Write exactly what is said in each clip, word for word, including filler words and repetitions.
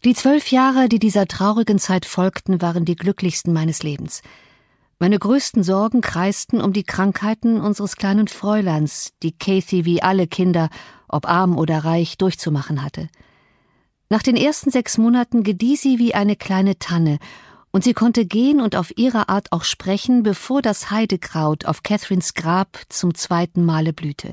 Die zwölf Jahre, die dieser traurigen Zeit folgten, waren die glücklichsten meines Lebens. Meine größten Sorgen kreisten um die Krankheiten unseres kleinen Fräuleins, die Cathy wie alle Kinder, ob arm oder reich, durchzumachen hatte. Nach den ersten sechs Monaten gedieh sie wie eine kleine Tanne, und sie konnte gehen und auf ihre Art auch sprechen, bevor das Heidekraut auf Catherines Grab zum zweiten Male blühte.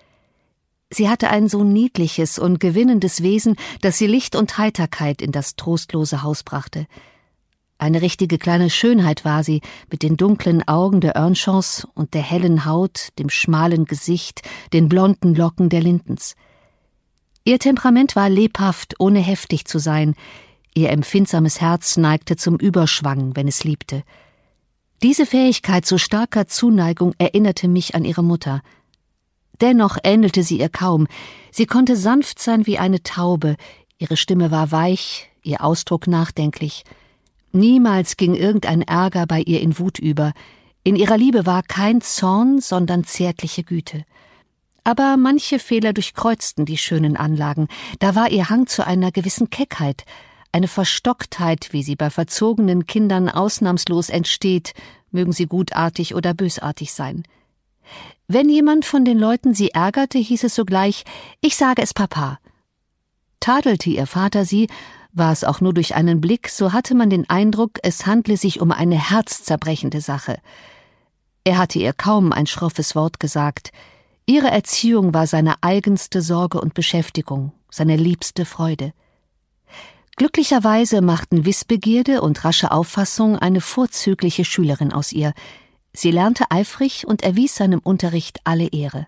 Sie hatte ein so niedliches und gewinnendes Wesen, dass sie Licht und Heiterkeit in das trostlose Haus brachte. Eine richtige kleine Schönheit war sie, mit den dunklen Augen der Earnshaws und der hellen Haut, dem schmalen Gesicht, den blonden Locken der Lintons. Ihr Temperament war lebhaft, ohne heftig zu sein. Ihr empfindsames Herz neigte zum Überschwang, wenn es liebte. Diese Fähigkeit zu starker Zuneigung erinnerte mich an ihre Mutter. Dennoch ähnelte sie ihr kaum. Sie konnte sanft sein wie eine Taube, ihre Stimme war weich, ihr Ausdruck nachdenklich. Niemals ging irgendein Ärger bei ihr in Wut über. In ihrer Liebe war kein Zorn, sondern zärtliche Güte. Aber manche Fehler durchkreuzten die schönen Anlagen. Da war ihr Hang zu einer gewissen Keckheit, eine Verstocktheit, wie sie bei verzogenen Kindern ausnahmslos entsteht, mögen sie gutartig oder bösartig sein. Wenn jemand von den Leuten sie ärgerte, hieß es sogleich, »Ich sage es Papa«. Tadelte ihr Vater sie, war es auch nur durch einen Blick, so hatte man den Eindruck, es handle sich um eine herzzerbrechende Sache. Er hatte ihr kaum ein schroffes Wort gesagt. Ihre Erziehung war seine eigenste Sorge und Beschäftigung, seine liebste Freude. Glücklicherweise machten Wissbegierde und rasche Auffassung eine vorzügliche Schülerin aus ihr. Sie lernte eifrig und erwies seinem Unterricht alle Ehre.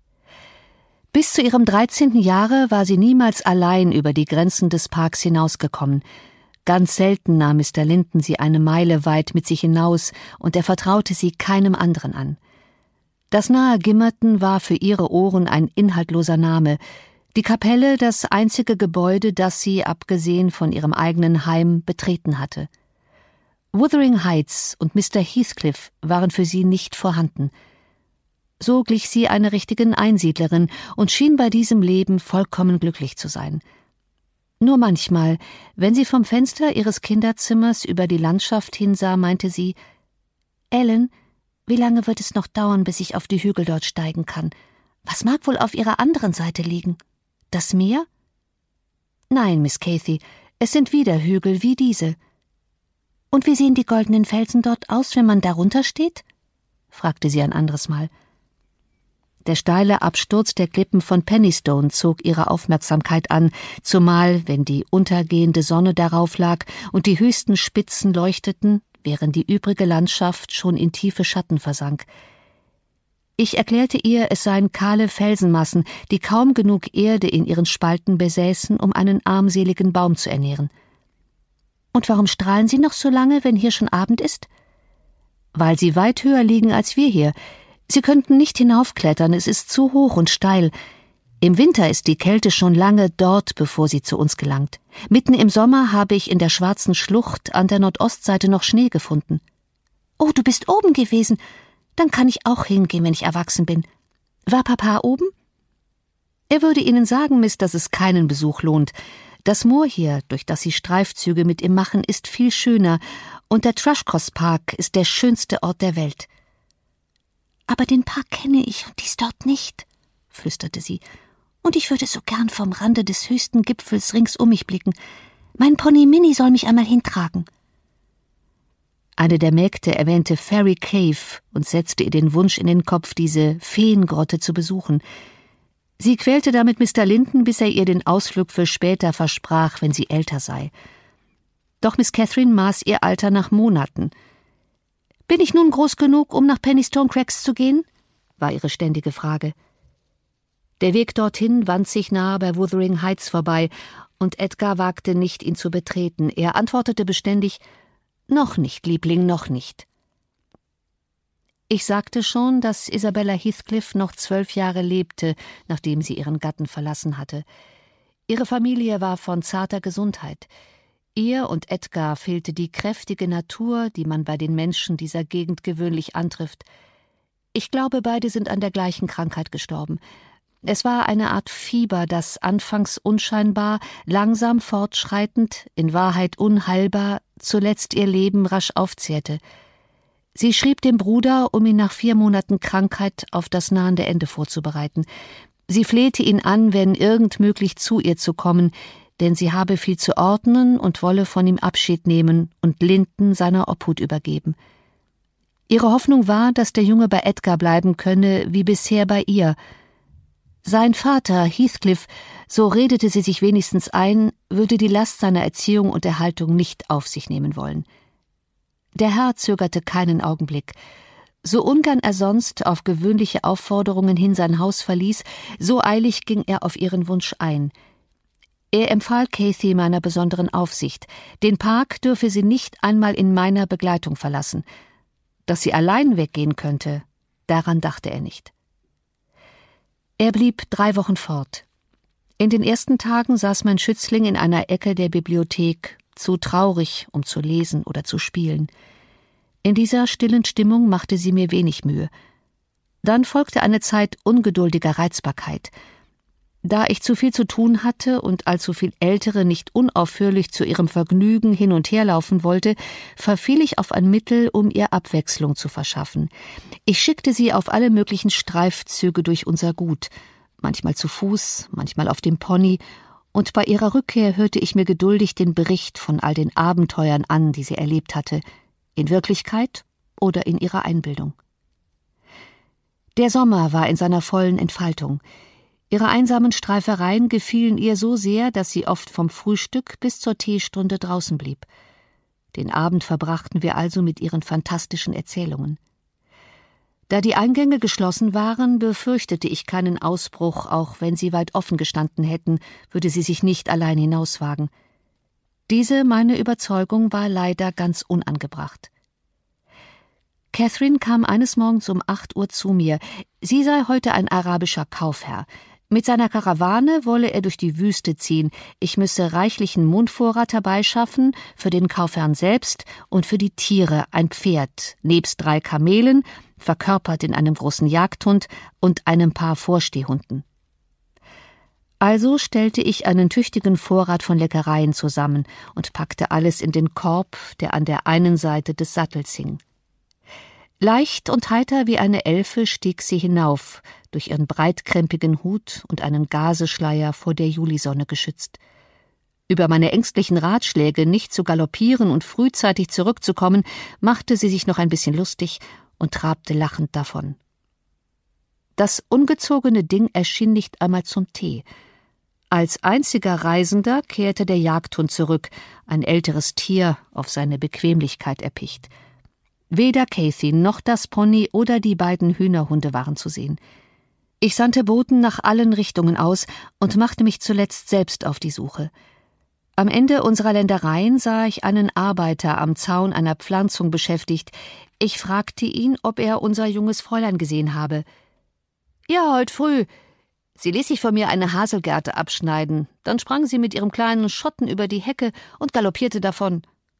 Bis zu ihrem dreizehnten Jahre war sie niemals allein über die Grenzen des Parks hinausgekommen. Ganz selten nahm Mister Linton sie eine Meile weit mit sich hinaus, und er vertraute sie keinem anderen an. Das nahe Gimmerton war für ihre Ohren ein inhaltloser Name, die Kapelle das einzige Gebäude, das sie, abgesehen von ihrem eigenen Heim, betreten hatte. Wuthering Heights und Mister Heathcliff waren für sie nicht vorhanden. So glich sie einer richtigen Einsiedlerin und schien bei diesem Leben vollkommen glücklich zu sein. Nur manchmal, wenn sie vom Fenster ihres Kinderzimmers über die Landschaft hinsah, meinte sie, »Ellen, wie lange wird es noch dauern, bis ich auf die Hügel dort steigen kann? Was mag wohl auf ihrer anderen Seite liegen? Das Meer?« »Nein, Miss Cathy, es sind wieder Hügel wie diese.« »Und wie sehen die goldenen Felsen dort aus, wenn man darunter steht?« fragte sie ein anderes Mal. Der steile Absturz der Klippen von Pennystone zog ihre Aufmerksamkeit an, zumal, wenn die untergehende Sonne darauf lag und die höchsten Spitzen leuchteten, während die übrige Landschaft schon in tiefe Schatten versank. Ich erklärte ihr, es seien kahle Felsenmassen, die kaum genug Erde in ihren Spalten besäßen, um einen armseligen Baum zu ernähren. »Und warum strahlen sie noch so lange, wenn hier schon Abend ist?« »Weil sie weit höher liegen als wir hier. Sie könnten nicht hinaufklettern, es ist zu hoch und steil. Im Winter ist die Kälte schon lange dort, bevor sie zu uns gelangt. Mitten im Sommer habe ich in der schwarzen Schlucht an der Nordostseite noch Schnee gefunden.« »Oh, du bist oben gewesen. Dann kann ich auch hingehen, wenn ich erwachsen bin. War Papa oben?« »Er würde Ihnen sagen, Miss, dass es keinen Besuch lohnt. Das Moor hier, durch das Sie Streifzüge mit ihm machen, ist viel schöner, und der Thrushcross Park ist der schönste Ort der Welt.« »Aber den Park kenne ich und dies dort nicht«, flüsterte sie, »und ich würde so gern vom Rande des höchsten Gipfels rings um mich blicken. Mein Pony Minnie soll mich einmal hintragen.« Eine der Mägde erwähnte Fairy Cave und setzte ihr den Wunsch in den Kopf, diese Feengrotte zu besuchen. Sie quälte damit Mister Linton, bis er ihr den Ausflug für später versprach, wenn sie älter sei. Doch Miss Catherine maß ihr Alter nach Monaten. »Bin ich nun groß genug, um nach Pennystone Craigs zu gehen?« war ihre ständige Frage. Der Weg dorthin wand sich nahe bei Wuthering Heights vorbei, und Edgar wagte nicht, ihn zu betreten. Er antwortete beständig, »Noch nicht, Liebling, noch nicht.« Ich sagte schon, dass Isabella Heathcliff noch zwölf Jahre lebte, nachdem sie ihren Gatten verlassen hatte. Ihre Familie war von zarter Gesundheit. Ihr und Edgar fehlte die kräftige Natur, die man bei den Menschen dieser Gegend gewöhnlich antrifft. Ich glaube, beide sind an der gleichen Krankheit gestorben. Es war eine Art Fieber, das anfangs unscheinbar, langsam fortschreitend, in Wahrheit unheilbar, zuletzt ihr Leben rasch aufzehrte. Sie schrieb dem Bruder, um ihn nach vier Monaten Krankheit auf das nahende Ende vorzubereiten. Sie flehte ihn an, wenn irgend möglich zu ihr zu kommen, denn sie habe viel zu ordnen und wolle von ihm Abschied nehmen und Linden seiner Obhut übergeben. Ihre Hoffnung war, dass der Junge bei Edgar bleiben könne, wie bisher bei ihr. Sein Vater, Heathcliff, so redete sie sich wenigstens ein, würde die Last seiner Erziehung und Erhaltung nicht auf sich nehmen wollen. Der Herr zögerte keinen Augenblick. So ungern er sonst auf gewöhnliche Aufforderungen hin sein Haus verließ, so eilig ging er auf ihren Wunsch ein. Er empfahl Cathy meiner besonderen Aufsicht. Den Park dürfe sie nicht einmal in meiner Begleitung verlassen. Dass sie allein weggehen könnte, daran dachte er nicht. Er blieb drei Wochen fort. In den ersten Tagen saß mein Schützling in einer Ecke der Bibliothek, zu traurig, um zu lesen oder zu spielen. In dieser stillen Stimmung machte sie mir wenig Mühe. Dann folgte eine Zeit ungeduldiger Reizbarkeit. Da ich zu viel zu tun hatte und allzu viel Ältere nicht unaufhörlich zu ihrem Vergnügen hin und her laufen wollte, verfiel ich auf ein Mittel, um ihr Abwechslung zu verschaffen. Ich schickte sie auf alle möglichen Streifzüge durch unser Gut, manchmal zu Fuß, manchmal auf dem Pony, und bei ihrer Rückkehr hörte ich mir geduldig den Bericht von all den Abenteuern an, die sie erlebt hatte, in Wirklichkeit oder in ihrer Einbildung. Der Sommer war in seiner vollen Entfaltung. Ihre einsamen Streifereien gefielen ihr so sehr, dass sie oft vom Frühstück bis zur Teestunde draußen blieb. Den Abend verbrachten wir also mit ihren fantastischen Erzählungen. Da die Eingänge geschlossen waren, befürchtete ich keinen Ausbruch, auch wenn sie weit offen gestanden hätten, würde sie sich nicht allein hinauswagen. Diese meine Überzeugung war leider ganz unangebracht. Catherine kam eines Morgens um acht Uhr zu mir. Sie sei heute ein arabischer Kaufherr. Mit seiner Karawane wolle er durch die Wüste ziehen. Ich müsse reichlichen Mundvorrat herbeischaffen, für den Kaufherrn selbst und für die Tiere ein Pferd, nebst drei Kamelen, verkörpert in einem großen Jagdhund und einem Paar Vorstehhunden. Also stellte ich einen tüchtigen Vorrat von Leckereien zusammen und packte alles in den Korb, der an der einen Seite des Sattels hing. Leicht und heiter wie eine Elfe stieg sie hinauf, durch ihren breitkrempigen Hut und einen Gazeschleier vor der Julisonne geschützt. Über meine ängstlichen Ratschläge, nicht zu galoppieren und frühzeitig zurückzukommen, machte sie sich noch ein bisschen lustig und trabte lachend davon. Das ungezogene Ding erschien nicht einmal zum Tee. Als einziger Reisender kehrte der Jagdhund zurück, ein älteres Tier, auf seine Bequemlichkeit erpicht. Weder Cathy noch das Pony oder die beiden Hühnerhunde waren zu sehen. Ich sandte Boten nach allen Richtungen aus und machte mich zuletzt selbst auf die Suche. Am Ende unserer Ländereien sah ich einen Arbeiter am Zaun einer Pflanzung beschäftigt. Ich fragte ihn, ob er unser junges Fräulein gesehen habe. »Ja, heut früh. Sie ließ sich von mir eine Haselgerte abschneiden. Dann sprang sie mit ihrem kleinen Schotten über die Hecke und galoppierte davon.«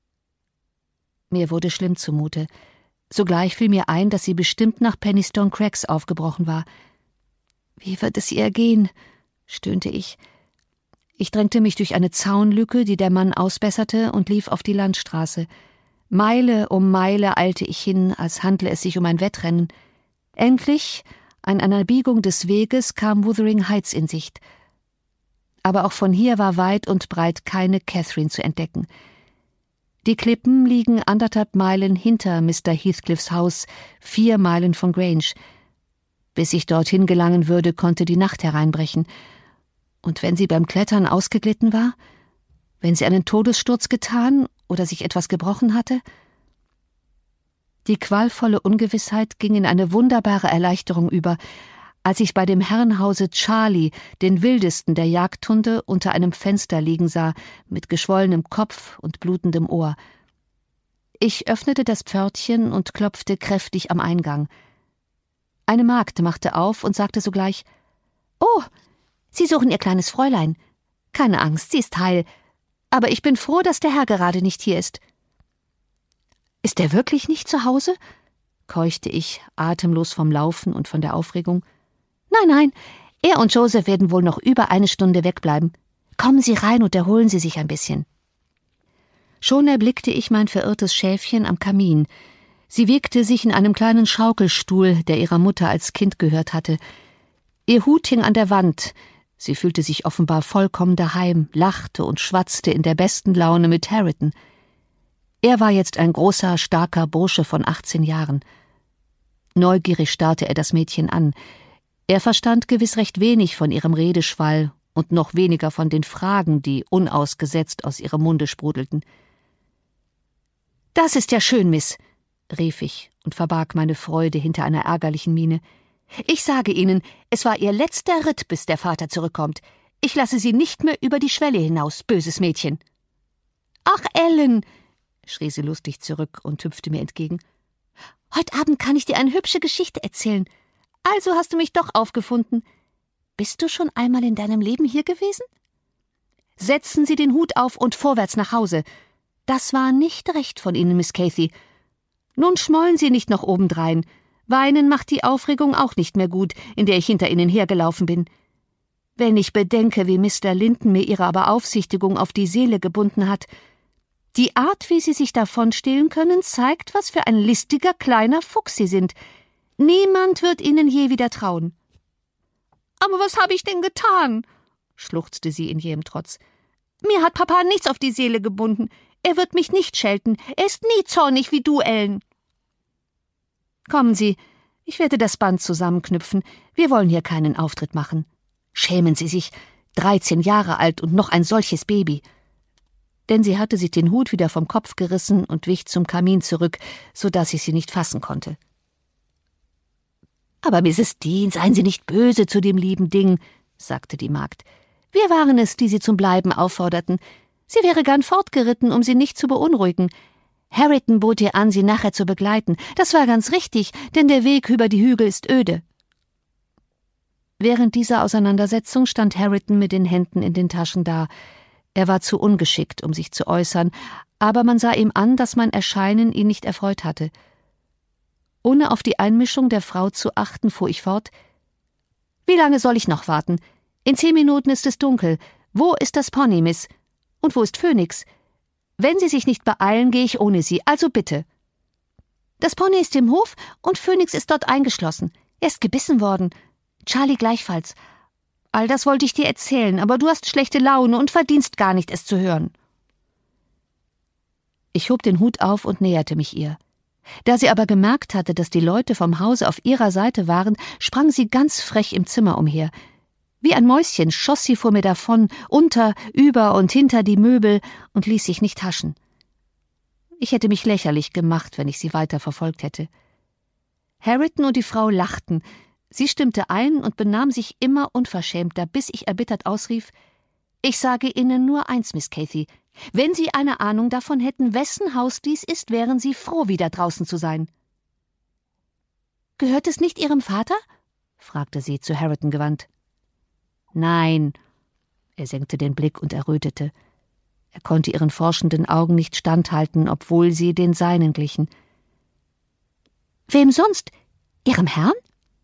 Mir wurde schlimm zumute. Sogleich fiel mir ein, dass sie bestimmt nach Penistone Crags aufgebrochen war. »Wie wird es ihr gehen?« stöhnte ich. Ich drängte mich durch eine Zaunlücke, die der Mann ausbesserte, und lief auf die Landstraße. Meile um Meile eilte ich hin, als handle es sich um ein Wettrennen. Endlich, an einer Biegung des Weges, kam Wuthering Heights in Sicht. Aber auch von hier war weit und breit keine Catherine zu entdecken. Die Klippen liegen anderthalb Meilen hinter Mister Heathcliffs Haus, vier Meilen von Grange. Bis ich dorthin gelangen würde, konnte die Nacht hereinbrechen. Und wenn sie beim Klettern ausgeglitten war? Wenn sie einen Todessturz getan oder sich etwas gebrochen hatte? Die qualvolle Ungewissheit ging in eine wunderbare Erleichterung über, als ich bei dem Herrenhause Charlie, den wildesten der Jagdhunde, unter einem Fenster liegen sah, mit geschwollenem Kopf und blutendem Ohr. Ich öffnete das Pförtchen und klopfte kräftig am Eingang. Eine Magd machte auf und sagte sogleich: »Oh, Sie suchen Ihr kleines Fräulein. Keine Angst, sie ist heil. Aber ich bin froh, dass der Herr gerade nicht hier ist.« »Ist er wirklich nicht zu Hause?« keuchte ich, atemlos vom Laufen und von der Aufregung. »Nein, nein, Er und Joseph werden wohl noch über eine Stunde wegbleiben. Kommen Sie rein und erholen Sie sich ein bisschen.« Schon erblickte ich mein verirrtes Schäfchen am Kamin. Sie wiegte sich in einem kleinen Schaukelstuhl, der ihrer Mutter als Kind gehört hatte. Ihr Hut hing an der Wand. Sie fühlte sich offenbar vollkommen daheim, lachte und schwatzte in der besten Laune mit Harriton. Er war jetzt ein großer, starker Bursche von achtzehn Jahren. Neugierig starrte er das Mädchen an. Er verstand gewiss recht wenig von ihrem Redeschwall und noch weniger von den Fragen, die unausgesetzt aus ihrem Munde sprudelten. »Das ist ja schön, Miss«, rief ich und verbarg meine Freude hinter einer ärgerlichen Miene. »Ich sage Ihnen, es war Ihr letzter Ritt, bis der Vater zurückkommt. Ich lasse Sie nicht mehr über die Schwelle hinaus, böses Mädchen.« »Ach, Ellen«, schrie sie lustig zurück und hüpfte mir entgegen. »Heute Abend kann ich dir eine hübsche Geschichte erzählen. Also hast du mich doch aufgefunden. Bist du schon einmal in deinem Leben hier gewesen? Setzen Sie den Hut auf und vorwärts nach Hause. Das war nicht recht von Ihnen, Miss Cathy. Nun schmollen Sie nicht noch obendrein. Weinen macht die Aufregung auch nicht mehr gut, in der ich hinter Ihnen hergelaufen bin. Wenn ich bedenke, wie Mister Linton mir Ihre Beaufsichtigung auf die Seele gebunden hat. Die Art, wie Sie sich davonstehlen können, zeigt, was für ein listiger kleiner Fuchs Sie sind. Niemand wird Ihnen je wieder trauen.« »Aber was habe ich denn getan?« schluchzte sie in jähem Trotz. »Mir hat Papa nichts auf die Seele gebunden. Er wird mich nicht schelten. Er ist nie zornig wie du, Ellen.« »Kommen Sie, ich werde das Band zusammenknüpfen. Wir wollen hier keinen Auftritt machen. Schämen Sie sich, dreizehn Jahre alt und noch ein solches Baby.« Denn sie hatte sich den Hut wieder vom Kopf gerissen und wich zum Kamin zurück, so dass ich sie nicht fassen konnte. »Aber Misses Dean, seien Sie nicht böse zu dem lieben Ding«, sagte die Magd. »Wir waren es, die Sie zum Bleiben aufforderten. Sie wäre gern fortgeritten, um Sie nicht zu beunruhigen. Harriton bot ihr an, Sie nachher zu begleiten. Das war ganz richtig, denn der Weg über die Hügel ist öde.« Während dieser Auseinandersetzung stand Harriton mit den Händen in den Taschen da. Er war zu ungeschickt, um sich zu äußern, aber man sah ihm an, dass mein Erscheinen ihn nicht erfreut hatte. Ohne auf die Einmischung der Frau zu achten, fuhr ich fort. »Wie lange soll ich noch warten? In zehn Minuten ist es dunkel. Wo ist das Pony, Miss? Und wo ist Phoenix? Wenn Sie sich nicht beeilen, gehe ich ohne Sie, also bitte.« »Das Pony ist im Hof und Phoenix ist dort eingeschlossen. Er ist gebissen worden. Charlie gleichfalls. All das wollte ich dir erzählen, aber du hast schlechte Laune und verdienst gar nicht, es zu hören.« Ich hob den Hut auf und näherte mich ihr. Da sie aber gemerkt hatte, dass die Leute vom Hause auf ihrer Seite waren, sprang sie ganz frech im Zimmer umher. Wie ein Mäuschen schoss sie vor mir davon, unter, über und hinter die Möbel und ließ sich nicht haschen. Ich hätte mich lächerlich gemacht, wenn ich sie weiter verfolgt hätte. Harriton und die Frau lachten. Sie stimmte ein und benahm sich immer unverschämter, bis ich erbittert ausrief: »Ich sage Ihnen nur eins, Miss Cathy. Wenn Sie eine Ahnung davon hätten, wessen Haus dies ist, wären Sie froh, wieder draußen zu sein.« »Gehört es nicht Ihrem Vater?« fragte sie zu Harriton gewandt. »Nein.« Er senkte den Blick und errötete. Er konnte ihren forschenden Augen nicht standhalten, obwohl sie den seinen glichen. »Wem sonst? Ihrem Herrn?«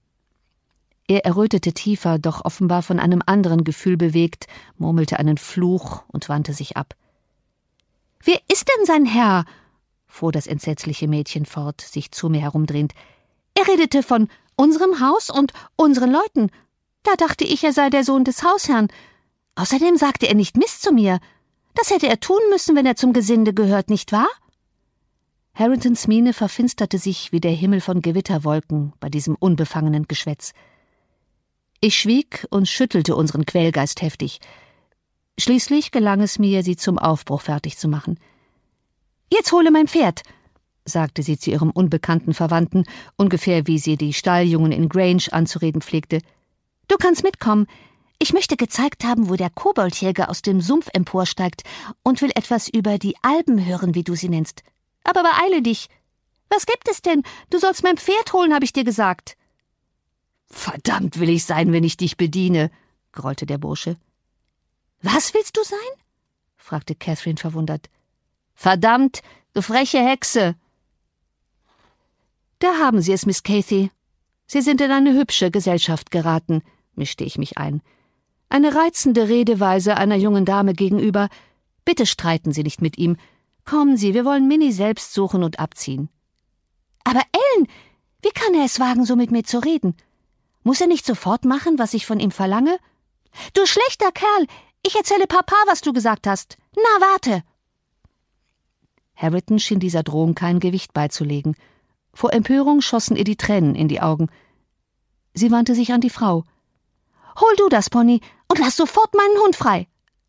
Er errötete tiefer, doch offenbar von einem anderen Gefühl bewegt, murmelte einen Fluch und wandte sich ab. »Wer ist denn sein Herr?« fuhr das entsetzliche Mädchen fort, sich zu mir herumdrehend. »Er redete von unserem Haus und unseren Leuten. Da dachte ich, er sei der Sohn des Hausherrn. Außerdem sagte er nicht Miss zu mir. Das hätte er tun müssen, wenn er zum Gesinde gehört, nicht wahr?« Harringtons Miene verfinsterte sich wie der Himmel von Gewitterwolken bei diesem unbefangenen Geschwätz. Ich schwieg und schüttelte unseren Quälgeist heftig. Schließlich gelang es mir, sie zum Aufbruch fertig zu machen. »Jetzt hole mein Pferd«, sagte sie zu ihrem unbekannten Verwandten, ungefähr wie sie die Stalljungen in Grange anzureden pflegte. »Du kannst mitkommen. Ich möchte gezeigt haben, wo der Koboldjäger aus dem Sumpf emporsteigt und will etwas über die Alben hören, wie du sie nennst. Aber beeile dich. Was gibt es denn? Du sollst mein Pferd holen, habe ich dir gesagt.« »Verdammt will ich sein, wenn ich dich bediene«, grollte der Bursche. »Was willst du sein?« fragte Catherine verwundert. »Verdammt, du freche Hexe!« »Da haben Sie es, Miss Cathy. Sie sind in eine hübsche Gesellschaft geraten. mischte ich mich ein. »Eine reizende Redeweise einer jungen Dame gegenüber. Bitte streiten Sie nicht mit ihm. Kommen Sie, wir wollen Minnie selbst suchen und abziehen.« »Aber Ellen, wie kann er es wagen, so mit mir zu reden? Muss er nicht sofort machen, was ich von ihm verlange?« »Du schlechter Kerl! Ich erzähle Papa, was du gesagt hast. Na, warte!« Harriton schien dieser Drohung kein Gewicht beizulegen. Vor Empörung schossen ihr die Tränen in die Augen. Sie wandte sich an die Frau. »Hol du das Pony und lass sofort meinen Hund frei!«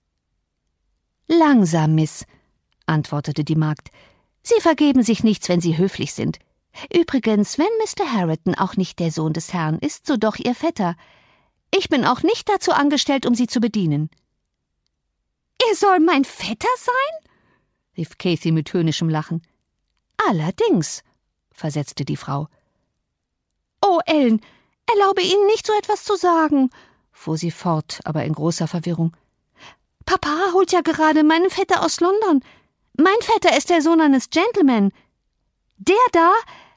»Langsam, Miss«, antwortete die Magd. »Sie vergeben sich nichts, wenn Sie höflich sind. Übrigens, wenn Mister Harriton auch nicht der Sohn des Herrn ist, so doch Ihr Vetter. Ich bin auch nicht dazu angestellt, um Sie zu bedienen.« »Er soll mein Vetter sein?« rief Kathy mit höhnischem Lachen. »Allerdings«, versetzte die Frau. »Oh, Ellen, erlaube Ihnen nicht, so etwas zu sagen«, fuhr sie fort, aber in großer Verwirrung. »Papa holt ja gerade meinen Vetter aus London. Mein Vetter ist der Sohn eines Gentleman. Der da...«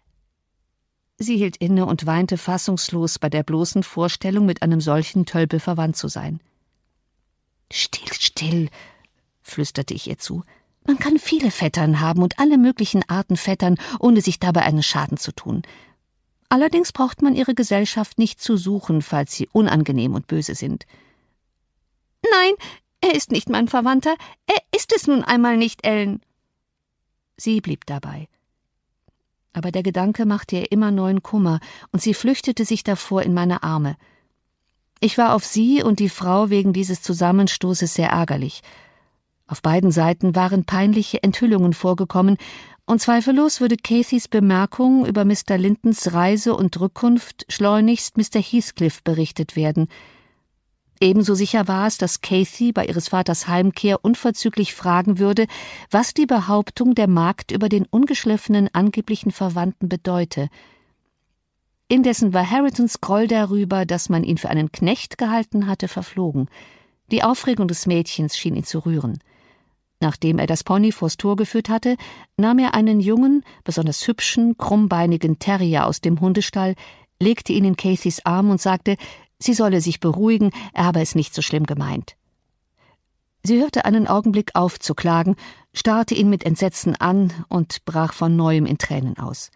Sie hielt inne und weinte fassungslos bei der bloßen Vorstellung, mit einem solchen Tölpel verwandt zu sein. »Still, still«, flüsterte ich ihr zu. »Man kann viele Vettern haben und alle möglichen Arten Vettern, ohne sich dabei einen Schaden zu tun. Allerdings braucht man ihre Gesellschaft nicht zu suchen, falls sie unangenehm und böse sind.« »Nein, er ist nicht mein Verwandter. Er ist es nun einmal nicht, Ellen.« Sie blieb dabei. Aber der Gedanke machte ihr immer neuen Kummer, und sie flüchtete sich davor in meine Arme. Ich war auf sie und die Frau wegen dieses Zusammenstoßes sehr ärgerlich. Auf beiden Seiten waren peinliche Enthüllungen vorgekommen, und zweifellos würde Cathys Bemerkung über Mister Lintons Reise und Rückkunft schleunigst Mister Heathcliff berichtet werden. Ebenso sicher war es, dass Cathy bei ihres Vaters Heimkehr unverzüglich fragen würde, was die Behauptung der Magd über den ungeschliffenen angeblichen Verwandten bedeute. Indessen war Harritons Groll darüber, dass man ihn für einen Knecht gehalten hatte, verflogen. Die Aufregung des Mädchens schien ihn zu rühren. Nachdem er das Pony vors Tor geführt hatte, nahm er einen jungen, besonders hübschen, krummbeinigen Terrier aus dem Hundestall, legte ihn in Cathys Arm und sagte, sie solle sich beruhigen, er habe es nicht so schlimm gemeint. Sie hörte einen Augenblick auf zu klagen, starrte ihn mit Entsetzen an und brach von neuem in Tränen aus.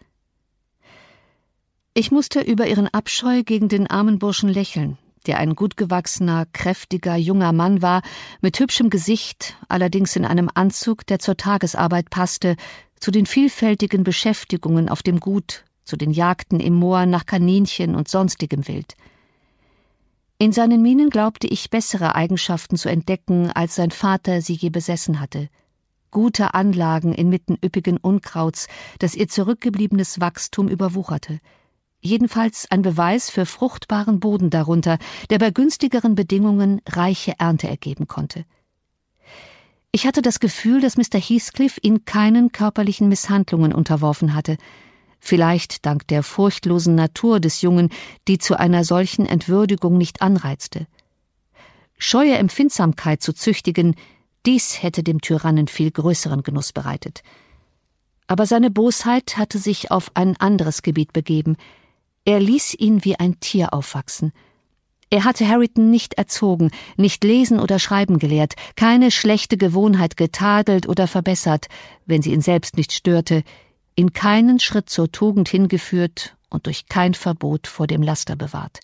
Ich musste über ihren Abscheu gegen den armen Burschen lächeln, der ein gutgewachsener, kräftiger, junger Mann war, mit hübschem Gesicht, allerdings in einem Anzug, der zur Tagesarbeit passte, zu den vielfältigen Beschäftigungen auf dem Gut, zu den Jagden im Moor nach Kaninchen und sonstigem Wild. In seinen Mienen glaubte ich, bessere Eigenschaften zu entdecken, als sein Vater sie je besessen hatte. Gute Anlagen inmitten üppigen Unkrauts, das ihr zurückgebliebenes Wachstum überwucherte. Jedenfalls ein Beweis für fruchtbaren Boden darunter, der bei günstigeren Bedingungen reiche Ernte ergeben konnte. Ich hatte das Gefühl, dass Mister Heathcliff ihn keinen körperlichen Misshandlungen unterworfen hatte, vielleicht dank der furchtlosen Natur des Jungen, die zu einer solchen Entwürdigung nicht anreizte. Scheue Empfindsamkeit zu züchtigen, dies hätte dem Tyrannen viel größeren Genuss bereitet. Aber seine Bosheit hatte sich auf ein anderes Gebiet begeben. Er ließ ihn wie ein Tier aufwachsen. Er hatte Harriton nicht erzogen, nicht lesen oder schreiben gelehrt, keine schlechte Gewohnheit getadelt oder verbessert, wenn sie ihn selbst nicht störte, ihn keinen Schritt zur Tugend hingeführt und durch kein Verbot vor dem Laster bewahrt.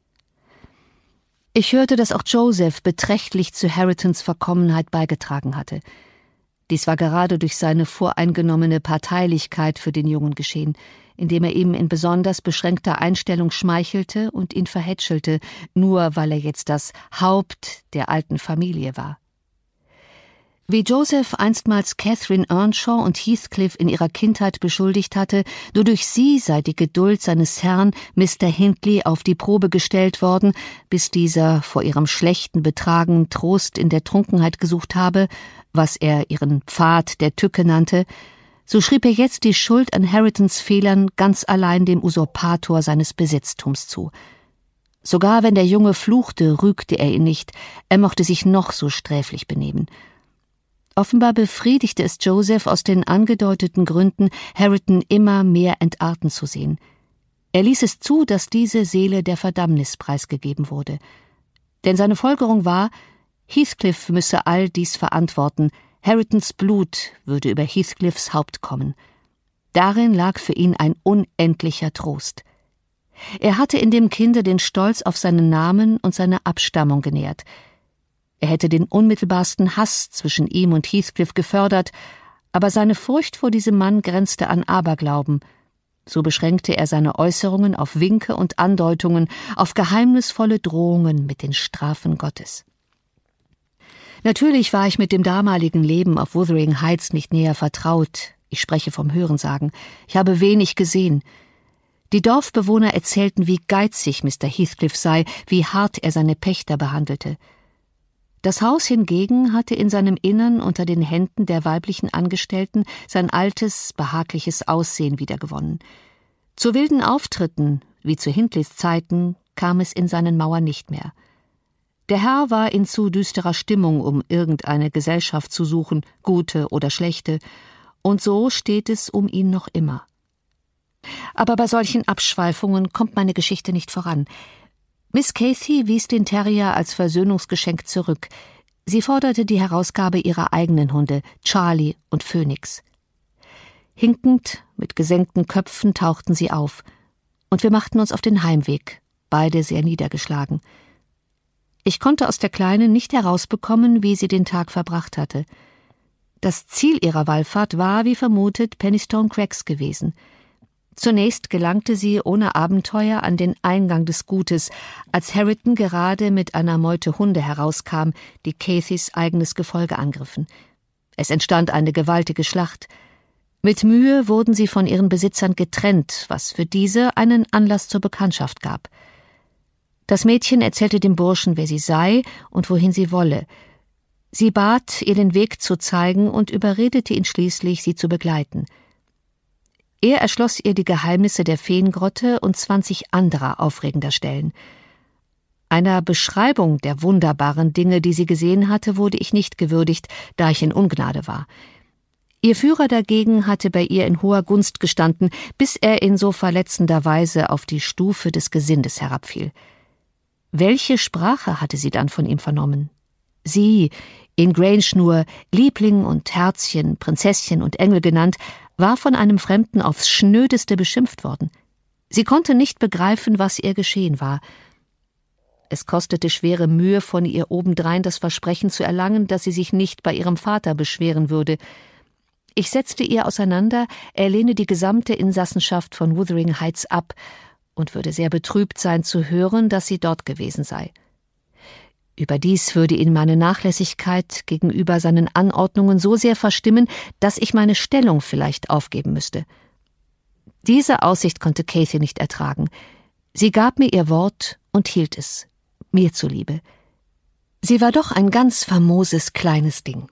Ich hörte, dass auch Joseph beträchtlich zu Harritons Verkommenheit beigetragen hatte. Dies war gerade durch seine voreingenommene Parteilichkeit für den Jungen geschehen, indem er ihm in besonders beschränkter Einstellung schmeichelte und ihn verhätschelte, nur weil er jetzt das Haupt der alten Familie war. Wie Joseph einstmals Catherine Earnshaw und Heathcliff in ihrer Kindheit beschuldigt hatte, nur durch sie sei die Geduld seines Herrn, Mister Hindley, auf die Probe gestellt worden, bis dieser vor ihrem schlechten Betragen Trost in der Trunkenheit gesucht habe, was er ihren Pfad der Tücke nannte, so schrieb er jetzt die Schuld an Harritons Fehlern ganz allein dem Usurpator seines Besitztums zu. Sogar wenn der Junge fluchte, rügte er ihn nicht, er mochte sich noch so sträflich benehmen. Offenbar befriedigte es Joseph aus den angedeuteten Gründen, Harriton immer mehr entarten zu sehen. Er ließ es zu, dass diese Seele der Verdammnis preisgegeben wurde. Denn seine Folgerung war, Heathcliff müsse all dies verantworten, Haretons Blut würde über Heathcliffs Haupt kommen. Darin lag für ihn ein unendlicher Trost. Er hatte in dem Kinde den Stolz auf seinen Namen und seine Abstammung genährt. Er hätte den unmittelbarsten Hass zwischen ihm und Heathcliff gefördert, aber seine Furcht vor diesem Mann grenzte an Aberglauben. So beschränkte er seine Äußerungen auf Winke und Andeutungen, auf geheimnisvolle Drohungen mit den Strafen Gottes. Natürlich war ich mit dem damaligen Leben auf Wuthering Heights nicht näher vertraut. Ich spreche vom Hörensagen. Ich habe wenig gesehen. Die Dorfbewohner erzählten, wie geizig Mister Heathcliff sei, wie hart er seine Pächter behandelte. Das Haus hingegen hatte in seinem Innern unter den Händen der weiblichen Angestellten sein altes, behagliches Aussehen wiedergewonnen. Zu wilden Auftritten, wie zu Hindleys Zeiten, kam es in seinen Mauern nicht mehr. Der Herr war in zu düsterer Stimmung, um irgendeine Gesellschaft zu suchen, gute oder schlechte, und so steht es um ihn noch immer. Aber bei solchen Abschweifungen kommt meine Geschichte nicht voran. Miss Cathy wies den Terrier als Versöhnungsgeschenk zurück. Sie forderte die Herausgabe ihrer eigenen Hunde, Charlie und Phoenix. Hinkend, mit gesenkten Köpfen tauchten sie auf, und wir machten uns auf den Heimweg, beide sehr niedergeschlagen. Ich konnte aus der Kleinen nicht herausbekommen, wie sie den Tag verbracht hatte. Das Ziel ihrer Wallfahrt war, wie vermutet, Penistone Crags gewesen. Zunächst gelangte sie ohne Abenteuer an den Eingang des Gutes, als Hareton gerade mit einer Meute Hunde herauskam, die Cathys eigenes Gefolge angriffen. Es entstand eine gewaltige Schlacht. Mit Mühe wurden sie von ihren Besitzern getrennt, was für diese einen Anlass zur Bekanntschaft gab. Das Mädchen erzählte dem Burschen, wer sie sei und wohin sie wolle. Sie bat, ihr den Weg zu zeigen und überredete ihn schließlich, sie zu begleiten. Er erschloss ihr die Geheimnisse der Feengrotte und zwanzig anderer aufregender Stellen. Einer Beschreibung der wunderbaren Dinge, die sie gesehen hatte, wurde ich nicht gewürdigt, da ich in Ungnade war. Ihr Führer dagegen hatte bei ihr in hoher Gunst gestanden, bis er in so verletzender Weise auf die Stufe des Gesindes herabfiel. Welche Sprache hatte sie dann von ihm vernommen? Sie, in Grange nur Liebling und Herzchen, Prinzesschen und Engel genannt, war von einem Fremden aufs Schnödeste beschimpft worden. Sie konnte nicht begreifen, was ihr geschehen war. Es kostete schwere Mühe, von ihr obendrein das Versprechen zu erlangen, dass sie sich nicht bei ihrem Vater beschweren würde. Ich setzte ihr auseinander, er lehne die gesamte Insassenschaft von Wuthering Heights ab und würde sehr betrübt sein zu hören, dass sie dort gewesen sei. Überdies würde ihn meine Nachlässigkeit gegenüber seinen Anordnungen so sehr verstimmen, dass ich meine Stellung vielleicht aufgeben müsste. Diese Aussicht konnte Cathy nicht ertragen. Sie gab mir ihr Wort und hielt es, mir zuliebe. Sie war doch ein ganz famoses kleines Ding.